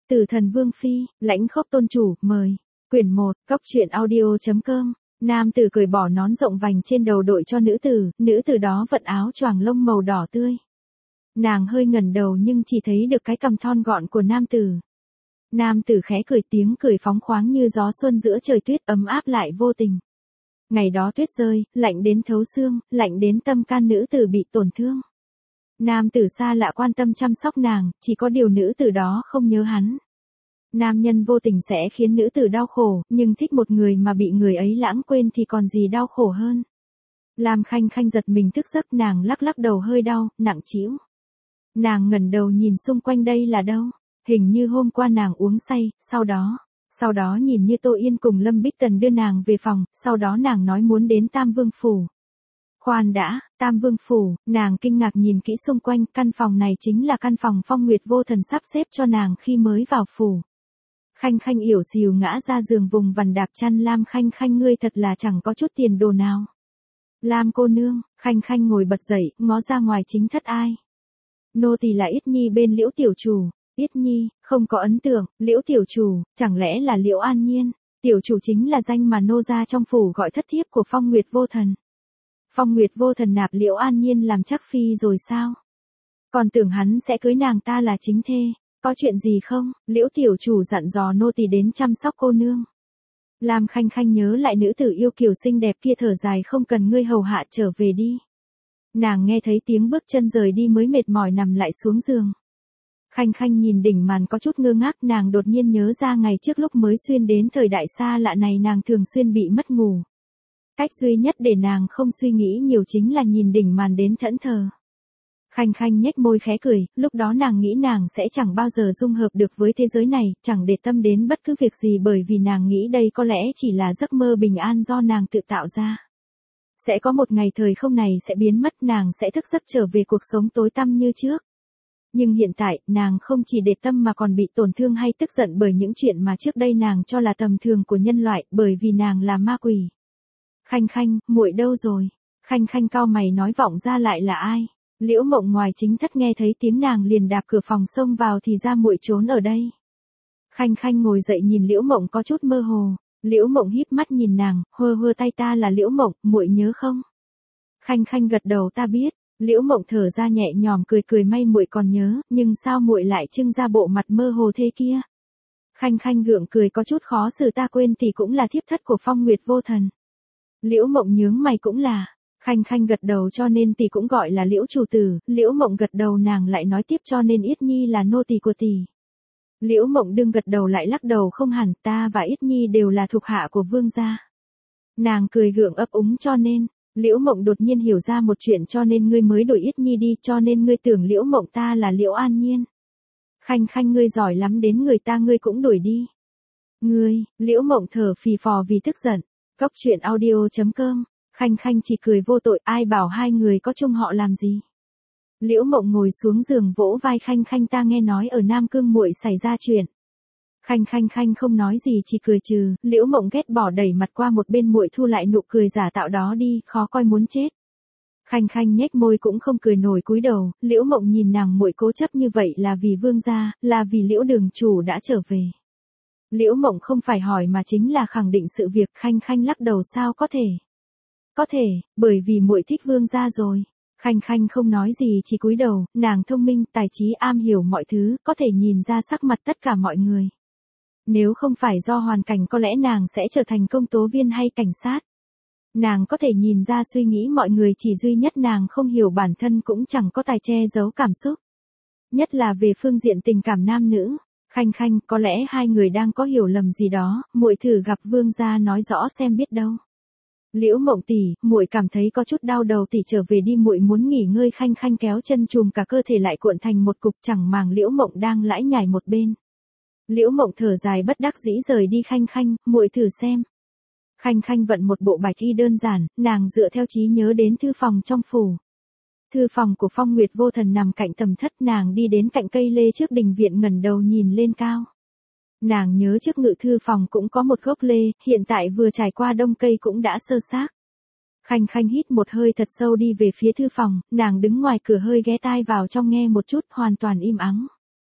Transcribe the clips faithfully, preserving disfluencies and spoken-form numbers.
Tử Thần Vương phi, lãnh khốc tôn chủ, mời. Quyển một, Cốc truyện audio.com. Nam tử cởi bỏ nón rộng vành trên đầu đội cho nữ tử, nữ tử đó vận áo choàng lông màu đỏ tươi. Nàng hơi ngẩng đầu nhưng chỉ thấy được cái cằm thon gọn của nam tử. Nam tử khẽ cười, tiếng cười phóng khoáng như gió xuân giữa trời tuyết, ấm áp lại vô tình. Ngày đó tuyết rơi, lạnh đến thấu xương, lạnh đến tâm can nữ tử bị tổn thương. Nam tử xa lạ quan tâm chăm sóc nàng, chỉ có điều nữ tử đó không nhớ hắn. Nam nhân vô tình sẽ khiến nữ tử đau khổ, nhưng thích một người mà bị người ấy lãng quên thì còn gì đau khổ hơn. Lam Khanh Khanh giật mình thức giấc, nàng lắc lắc đầu hơi đau, nặng trĩu. Nàng ngẩng đầu nhìn xung quanh, đây là đâu? Hình như hôm qua nàng uống say, sau đó, sau đó nhìn như Tô Yên cùng Lâm Bích Tần đưa nàng về phòng, sau đó nàng nói muốn đến Tam Vương Phủ. Khoan đã, Tam Vương Phủ, nàng kinh ngạc nhìn kỹ xung quanh, căn phòng này chính là căn phòng Phong Nguyệt Vô Thần sắp xếp cho nàng khi mới vào phủ. Khanh Khanh yểu xìu ngã ra giường vùng vằn đạp chăn. Lam Khanh Khanh, ngươi thật là chẳng có chút tiền đồ nào. Lam cô nương, Khanh Khanh ngồi bật dậy, ngó ra ngoài, chính thất ai? Nô tỳ là Yết Nhi bên Liễu tiểu chủ. Yết Nhi, không có ấn tượng. Liễu tiểu chủ, chẳng lẽ là Liễu An Nhiên? Tiểu chủ chính là danh mà nô gia trong phủ gọi thất thiếp của Phong Nguyệt Vô Thần. Phong Nguyệt Vô Thần nạp Liễu An Nhiên làm chắc phi rồi sao? Còn tưởng hắn sẽ cưới nàng ta là chính thê. Có chuyện gì không? Liễu tiểu chủ dặn dò nô tỳ đến chăm sóc cô nương. Lam Khanh Khanh nhớ lại nữ tử yêu kiều xinh đẹp kia, thở dài, không cần ngươi hầu hạ, trở về đi. Nàng nghe thấy tiếng bước chân rời đi mới mệt mỏi nằm lại xuống giường. Khanh Khanh nhìn đỉnh màn có chút ngơ ngác, nàng đột nhiên nhớ ra ngày trước lúc mới xuyên đến thời đại xa lạ này nàng thường xuyên bị mất ngủ. Cách duy nhất để nàng không suy nghĩ nhiều chính là nhìn đỉnh màn đến thẫn thờ. Khanh Khanh nhếch môi khẽ cười, lúc đó nàng nghĩ nàng sẽ chẳng bao giờ dung hợp được với thế giới này, chẳng để tâm đến bất cứ việc gì, bởi vì nàng nghĩ đây có lẽ chỉ là giấc mơ bình an do nàng tự tạo ra. Sẽ có một ngày thời không này sẽ biến mất, nàng sẽ thức giấc trở về cuộc sống tối tăm như trước. Nhưng hiện tại, nàng không chỉ để tâm mà còn bị tổn thương hay tức giận bởi những chuyện mà trước đây nàng cho là tầm thường của nhân loại, bởi vì nàng là ma quỷ. Khanh Khanh, muội đâu rồi? Khanh Khanh cau mày nói, vọng ra lại là ai? Liễu Mộng ngoài chính thất nghe thấy tiếng nàng liền đạp cửa phòng xông vào, thì ra muội trốn ở đây. Khanh Khanh ngồi dậy nhìn Liễu Mộng có chút mơ hồ. Liễu Mộng híp mắt nhìn nàng, hơ hơ tay, ta là Liễu Mộng, muội nhớ không? Khanh Khanh gật đầu, ta biết. Liễu Mộng thở ra nhẹ nhõm cười cười, may muội còn nhớ, nhưng sao muội lại trưng ra bộ mặt mơ hồ thế kia? Khanh Khanh gượng cười có chút khó xử, ta quên thì cũng là thiếp thất của Phong Nguyệt Vô Thần. Liễu Mộng nhướng mày, cũng là. Khanh Khanh gật đầu, cho nên tỷ cũng gọi là Liễu chủ tử. Liễu Mộng gật đầu, nàng lại nói tiếp, cho nên Yết Nhi là nô tỳ của tỷ. Liễu Mộng đương gật đầu lại lắc đầu, không hẳn, ta và Yết Nhi đều là thuộc hạ của vương gia. Nàng cười gượng ấp úng, cho nên. Liễu Mộng đột nhiên hiểu ra một chuyện, cho nên ngươi mới đổi Yết Nhi đi, cho nên ngươi tưởng Liễu Mộng ta là Liễu An Nhiên. Khanh Khanh, ngươi giỏi lắm, đến người ta ngươi cũng đổi đi. Ngươi, Liễu Mộng thở phì phò vì tức giận. Cốc truyện audio.com. Khanh Khanh chỉ cười vô tội, ai bảo hai người có chung họ làm gì. Liễu Mộng ngồi xuống giường vỗ vai Khanh Khanh, ta nghe nói ở Nam Cương muội xảy ra chuyện. Khanh Khanh Khanh không nói gì, chỉ cười trừ. Liễu Mộng ghét bỏ đẩy mặt qua một bên, muội thu lại nụ cười giả tạo đó đi, khó coi muốn chết. Khanh Khanh nhếch môi cũng không cười nổi, cúi đầu. Liễu Mộng nhìn nàng, muội cố chấp như vậy là vì vương gia, là vì Liễu đường chủ đã trở về. Liễu Mộng không phải hỏi mà chính là khẳng định sự việc. Khanh Khanh lắc đầu, sao có thể? Có thể, bởi vì muội thích vương gia rồi. Khanh Khanh không nói gì, chỉ cúi đầu, nàng thông minh, tài trí, am hiểu mọi thứ, có thể nhìn ra sắc mặt tất cả mọi người. Nếu không phải do hoàn cảnh có lẽ nàng sẽ trở thành công tố viên hay cảnh sát. Nàng có thể nhìn ra suy nghĩ mọi người, chỉ duy nhất nàng không hiểu bản thân cũng chẳng có tài che giấu cảm xúc. Nhất là về phương diện tình cảm nam nữ. Khanh Khanh, có lẽ hai người đang có hiểu lầm gì đó, muội thử gặp vương gia nói rõ xem biết đâu. Liễu Mộng tỷ, muội cảm thấy có chút đau đầu, tỷ trở về đi, muội muốn nghỉ ngơi. Khanh Khanh kéo chân chùm cả cơ thể lại cuộn thành một cục, chẳng màng Liễu Mộng đang lải nhải một bên. Liễu Mộng thở dài bất đắc dĩ rời đi. Khanh Khanh, muội thử xem. Khanh Khanh vận một bộ bạch y đơn giản, nàng dựa theo trí nhớ đến thư phòng trong phủ. Thư phòng của Phong Nguyệt Vô Thần nằm cạnh tầm thất, nàng đi đến cạnh cây lê trước đình viện, ngẩng đầu nhìn lên cao. Nàng nhớ trước ngự thư phòng cũng có một gốc lê, hiện tại vừa trải qua đông cây cũng đã sơ xác. Khanh Khanh hít một hơi thật sâu đi về phía thư phòng, nàng đứng ngoài cửa hơi ghé tai vào trong nghe một chút, hoàn toàn im ắng.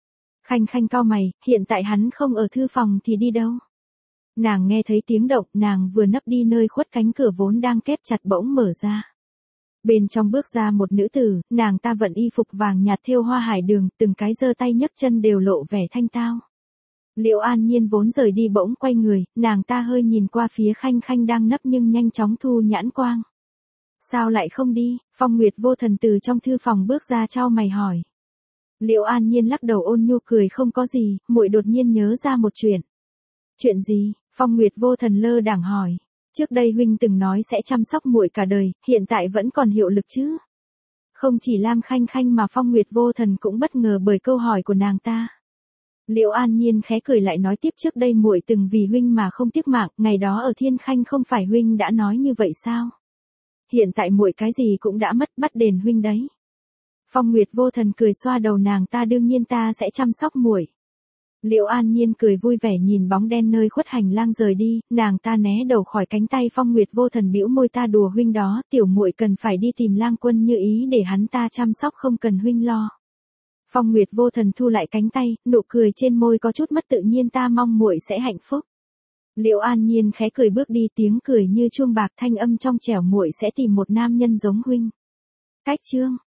Khanh Khanh cau mày, hiện tại hắn không ở thư phòng thì đi đâu? Nàng nghe thấy tiếng động, nàng vừa nấp đi nơi khuất cánh cửa vốn đang kép chặt bỗng mở ra. Bên trong bước ra một nữ tử, nàng ta vận y phục vàng nhạt thêu hoa hải đường, từng cái giơ tay nhấc chân đều lộ vẻ thanh tao. Liễu An Nhiên vốn rời đi bỗng quay người, nàng ta hơi nhìn qua phía Khanh Khanh đang nấp nhưng nhanh chóng thu nhãn quang. Sao lại không đi? Phong Nguyệt Vô Thần từ trong thư phòng bước ra chau mày hỏi. Liễu An Nhiên lắc đầu ôn nhu cười không có gì, muội đột nhiên nhớ ra một chuyện. Chuyện gì? Phong Nguyệt Vô Thần lơ đãng hỏi. Trước đây huynh từng nói sẽ chăm sóc muội cả đời, hiện tại vẫn còn hiệu lực chứ? Không chỉ Lam Khanh Khanh mà Phong Nguyệt Vô Thần cũng bất ngờ bởi câu hỏi của nàng ta. Liễu An Nhiên khẽ cười lại nói tiếp trước đây muội từng vì huynh mà không tiếc mạng, ngày đó ở Thiên Khanh không phải huynh đã nói như vậy sao? Hiện tại muội cái gì cũng đã mất, bắt đền huynh đấy. Phong Nguyệt Vô Thần cười xoa đầu nàng ta, đương nhiên ta sẽ chăm sóc muội. Liễu An Nhiên cười vui vẻ nhìn bóng đen nơi khuất hành lang rời đi, nàng ta né đầu khỏi cánh tay Phong Nguyệt Vô Thần bĩu môi, ta đùa huynh đó, tiểu muội cần phải đi tìm Lang Quân Như Ý để hắn ta chăm sóc, không cần huynh lo. Phong Nguyệt Vô Thần thu lại cánh tay, nụ cười trên môi có chút mất tự nhiên, ta mong muội sẽ hạnh phúc. Liễu An Nhiên khẽ cười bước đi, tiếng cười như chuông bạc, thanh âm trong trẻo, muội sẽ tìm một nam nhân giống huynh. Cách chương